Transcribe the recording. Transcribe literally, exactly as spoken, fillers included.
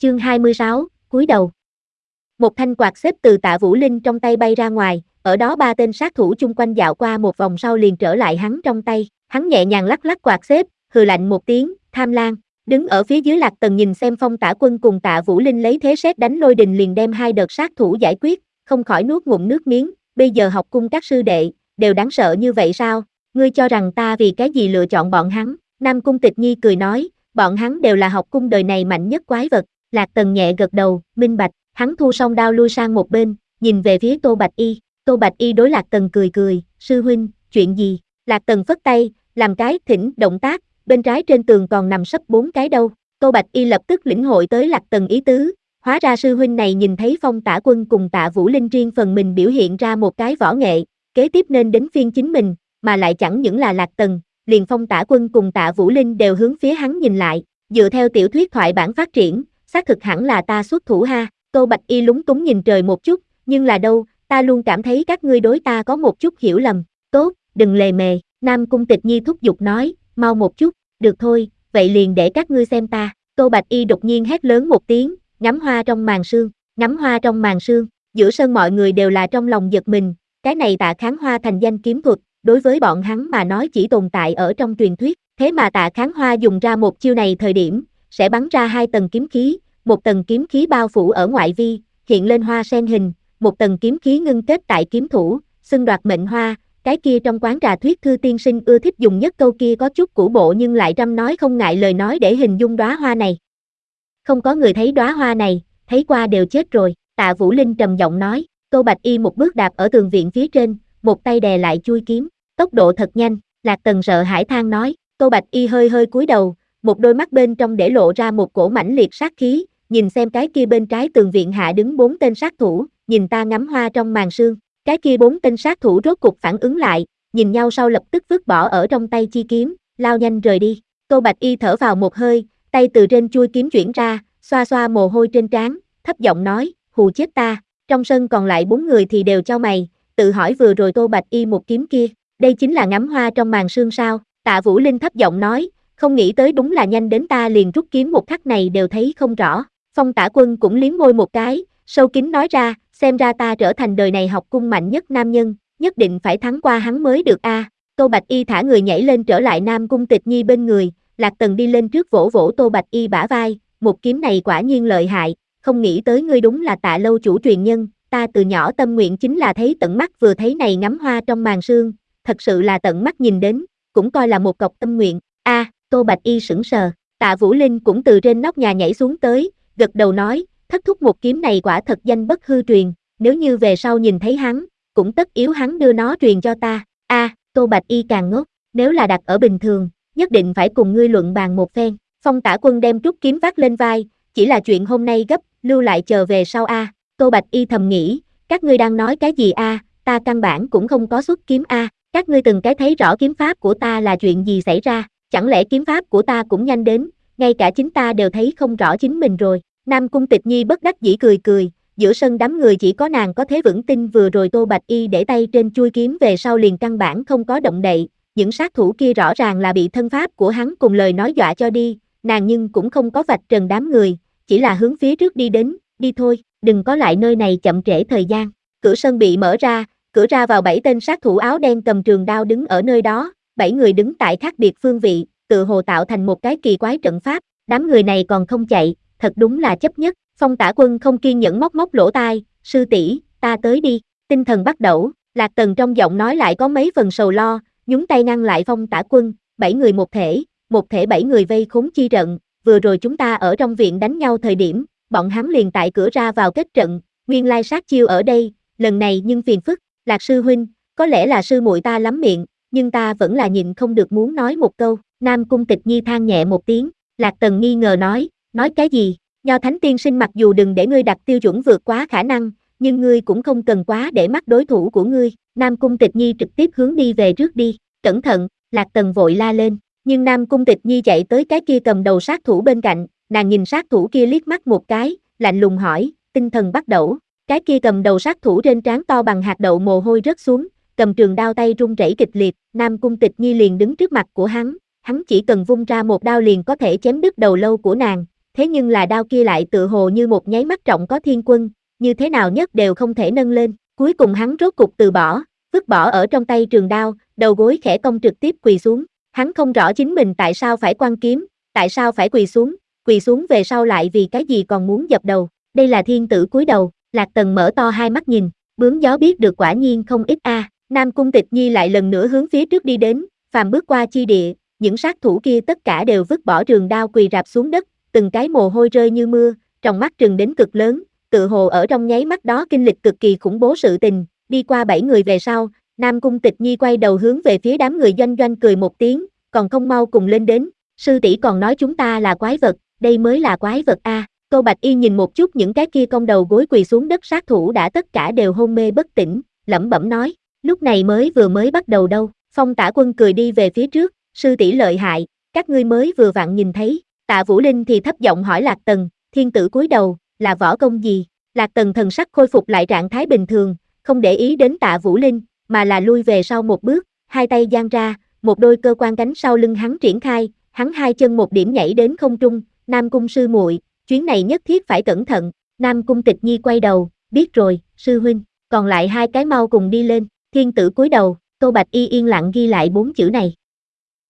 Chương hai mươi sáu, cúi đầu. Một thanh quạt xếp từ Tạ Vũ Linh trong tay bay ra ngoài, ở đó ba tên sát thủ chung quanh dạo qua một vòng sau liền trở lại hắn trong tay, hắn nhẹ nhàng lắc lắc quạt xếp, hừ lạnh một tiếng, Tham Lang. Đứng ở phía dưới Lạc Tần nhìn xem Phong Tả Quân cùng Tạ Vũ Linh lấy thế sét đánh lôi đình liền đem hai đợt sát thủ giải quyết, không khỏi nuốt ngụm nước miếng, bây giờ học cung các sư đệ, đều đáng sợ như vậy sao? Ngươi cho rằng ta vì cái gì lựa chọn bọn hắn? Nam Cung Tịch Nhi cười nói, bọn hắn đều là học cung đời này mạnh nhất quái vật. Lạc Tần nhẹ gật đầu, minh bạch, hắn thu xong đao lui sang một bên, nhìn về phía Tô Bạch Y. Tô Bạch Y đối Lạc Tần cười cười, sư huynh, chuyện gì? Lạc Tần phất tay, làm cái thỉnh động tác, bên trái trên tường còn nằm sấp bốn cái đâu. Tô Bạch Y lập tức lĩnh hội tới Lạc Tần ý tứ, hóa ra sư huynh này nhìn thấy Phong Tả Quân cùng Tạ Vũ Linh riêng phần mình biểu hiện ra một cái võ nghệ, kế tiếp nên đến phiên chính mình, mà lại chẳng những là Lạc Tần, liền Phong Tả Quân cùng Tạ Vũ Linh đều hướng phía hắn nhìn lại, dựa theo tiểu thuyết thoại bản phát triển, xác thực hẳn là ta xuất thủ ha. Tô Bạch Y lúng túng nhìn trời một chút, nhưng là đâu, ta luôn cảm thấy các ngươi đối ta có một chút hiểu lầm. Tốt, đừng lề mề. Nam Cung Tịch Nhi thúc giục nói, mau một chút, được thôi, vậy liền để các ngươi xem ta. Tô Bạch Y đột nhiên hét lớn một tiếng, ngắm hoa trong màn sương, ngắm hoa trong màn sương. Giữa sân mọi người đều là trong lòng giật mình, cái này Tạ Kháng Hoa thành danh kiếm thuật, đối với bọn hắn mà nói chỉ tồn tại ở trong truyền thuyết, thế mà Tạ Kháng Hoa dùng ra một chiêu này thời điểm, sẽ bắn ra hai tầng kiếm khí, một tầng kiếm khí bao phủ ở ngoại vi, hiện lên hoa sen hình, một tầng kiếm khí ngưng kết tại kiếm thủ, xưng đoạt mệnh hoa. Cái kia trong quán trà thuyết thư tiên sinh ưa thích dùng nhất câu kia có chút cũ bộ nhưng lại trăm nói không ngại lời nói để hình dung đóa hoa này. Không có người thấy đóa hoa này, thấy qua đều chết rồi. Tạ Vũ Linh trầm giọng nói. Tô Bạch Y một bước đạp ở tường viện phía trên, một tay đè lại chui kiếm, tốc độ thật nhanh. Lạc Tần sợ hãi than nói. Tô Bạch Y hơi hơi cúi đầu, một đôi mắt bên trong để lộ ra một cổ mãnh liệt sát khí, nhìn xem cái kia bên trái tường viện hạ đứng bốn tên sát thủ, nhìn ta ngắm hoa trong màn sương. Cái kia bốn tên sát thủ rốt cục phản ứng lại, nhìn nhau sau lập tức vứt bỏ ở trong tay chi kiếm, lao nhanh rời đi. Tô Bạch Y thở vào một hơi, tay từ trên chuôi kiếm chuyển ra, xoa xoa mồ hôi trên trán, thấp giọng nói, hù chết ta. Trong sân còn lại bốn người thì đều chau mày, tự hỏi vừa rồi Tô Bạch Y một kiếm kia, đây chính là ngắm hoa trong màn sương sao? Tạ Vũ Linh thấp giọng nói, không nghĩ tới đúng là nhanh đến ta liền rút kiếm một khắc này đều thấy không rõ. Phong Tả Quân cũng liếm môi một cái, sâu kín nói ra, xem ra ta trở thành đời này học cung mạnh nhất nam nhân, nhất định phải thắng qua hắn mới được a. À. Tô Bạch Y thả người nhảy lên trở lại Nam Cung Tịch Nhi bên người, Lạc Tần đi lên trước vỗ vỗ Tô Bạch Y bả vai, một kiếm này quả nhiên lợi hại, không nghĩ tới ngươi đúng là Tạ lâu chủ truyền nhân, ta từ nhỏ tâm nguyện chính là thấy tận mắt vừa thấy này ngắm hoa trong màn sương, thật sự là tận mắt nhìn đến, cũng coi là một cọc tâm nguyện. A, à, Tô Bạch Y sững sờ, Tạ Vũ Linh cũng từ trên nóc nhà nhảy xuống tới, gật đầu nói, thất thúc một kiếm này quả thật danh bất hư truyền, nếu như về sau nhìn thấy hắn, cũng tất yếu hắn đưa nó truyền cho ta. A, à, Tô Bạch Y càng ngốc, nếu là đặt ở bình thường, nhất định phải cùng ngươi luận bàn một phen. Phong Tả Quân đem trúc kiếm vác lên vai, chỉ là chuyện hôm nay gấp, lưu lại chờ về sau a. À. Tô Bạch Y thầm nghĩ, các ngươi đang nói cái gì a? À? Ta căn bản cũng không có xuất kiếm a. À. Các ngươi từng cái thấy rõ kiếm pháp của ta là chuyện gì xảy ra, chẳng lẽ kiếm pháp của ta cũng nhanh đến, ngay cả chính ta đều thấy không rõ chính mình rồi. Nam Cung Tịch Nhi bất đắc dĩ cười cười, giữa sân đám người chỉ có nàng có thế vững tin vừa rồi Tô Bạch Y để tay trên chuôi kiếm về sau liền căn bản không có động đậy, những sát thủ kia rõ ràng là bị thân pháp của hắn cùng lời nói dọa cho đi, nàng nhưng cũng không có vạch trần đám người, chỉ là hướng phía trước đi đến, đi thôi, đừng có lại nơi này chậm trễ thời gian. Cửa sân bị mở ra, cửa ra vào bảy tên sát thủ áo đen cầm trường đao đứng ở nơi đó, bảy người đứng tại khác biệt phương vị, tự hồ tạo thành một cái kỳ quái trận pháp, đám người này còn không chạy, thật đúng là chấp nhất. Phong Tả Quân không kiên nhẫn móc móc lỗ tai, sư tỷ, ta tới đi, tinh thần bắt đầu. Lạc Tần trong giọng nói lại có mấy phần sầu lo, nhúng tay ngăn lại Phong Tả Quân, bảy người một thể, một thể bảy người vây khốn chi trận, vừa rồi chúng ta ở trong viện đánh nhau thời điểm, bọn hắn liền tại cửa ra vào kết trận, nguyên lai sát chiêu ở đây, lần này nhưng phiền phức. Lạc sư huynh, có lẽ là sư muội ta lắm miệng, nhưng ta vẫn là nhịn không được muốn nói một câu. Nam Cung Tịch Nhi than nhẹ một tiếng, Lạc Tần nghi ngờ nói, nói cái gì? Nho Thánh tiên sinh mặc dù đừng để ngươi đặt tiêu chuẩn vượt quá khả năng, nhưng ngươi cũng không cần quá để mắt đối thủ của ngươi. Nam Cung Tịch Nhi trực tiếp hướng đi về trước đi, cẩn thận, Lạc Tần vội la lên, nhưng Nam Cung Tịch Nhi chạy tới cái kia cầm đầu sát thủ bên cạnh, nàng nhìn sát thủ kia liếc mắt một cái, lạnh lùng hỏi, tinh thần bắt đầu. Cái kia cầm đầu sát thủ trên trán to bằng hạt đậu mồ hôi rớt xuống, cầm trường đao tay run rẩy kịch liệt, Nam Cung Tịch Nhi liền đứng trước mặt của hắn, hắn chỉ cần vung ra một đao liền có thể chém đứt đầu lâu của nàng, thế nhưng là đao kia lại tự hồ như một nháy mắt trọng có thiên quân, như thế nào nhất đều không thể nâng lên, cuối cùng hắn rốt cục từ bỏ, vứt bỏ ở trong tay trường đao, đầu gối khẽ cong trực tiếp quỳ xuống, hắn không rõ chính mình tại sao phải quăng kiếm, tại sao phải quỳ xuống, quỳ xuống về sau lại vì cái gì còn muốn dập đầu, đây là thiên tử cúi đầu, Lạc Tần mở to hai mắt nhìn, bướm gió biết được quả nhiên không ít a. Nam Cung Tịch Nhi lại lần nữa hướng phía trước đi đến, phàm bước qua chi địa, những sát thủ kia tất cả đều vứt bỏ trường đao quỳ rạp xuống đất, từng cái mồ hôi rơi như mưa, trong mắt trừng đến cực lớn, tự hồ ở trong nháy mắt đó kinh lịch cực kỳ khủng bố sự tình, đi qua bảy người về sau, Nam Cung Tịch Nhi quay đầu hướng về phía đám người doanh doanh cười một tiếng, còn không mau cùng lên đến, sư tỷ còn nói chúng ta là quái vật, đây mới là quái vật a. Tô Bạch Y nhìn một chút những cái kia cong đầu gối quỳ xuống đất sát thủ đã tất cả đều hôn mê bất tỉnh, lẩm bẩm nói, lúc này mới vừa mới bắt đầu đâu. Phong Tả Quân cười đi về phía trước, sư tỷ lợi hại, các ngươi mới vừa vặn nhìn thấy. Tạ Vũ Linh thì thấp giọng hỏi Lạc Tần, thiên tử cúi đầu, là võ công gì? Lạc Tần thần sắc khôi phục lại trạng thái bình thường, không để ý đến Tạ Vũ Linh, mà là lui về sau một bước, hai tay giang ra, một đôi cơ quan cánh sau lưng hắn triển khai, hắn hai chân một điểm nhảy đến không trung, Nam Cung sư muội, chuyến này nhất thiết phải cẩn thận. Nam Cung Tịch Nhi quay đầu, biết rồi, sư huynh, còn lại hai cái mau cùng đi lên, thiên tử cúi đầu, Tô Bạch Y yên lặng ghi lại bốn chữ này.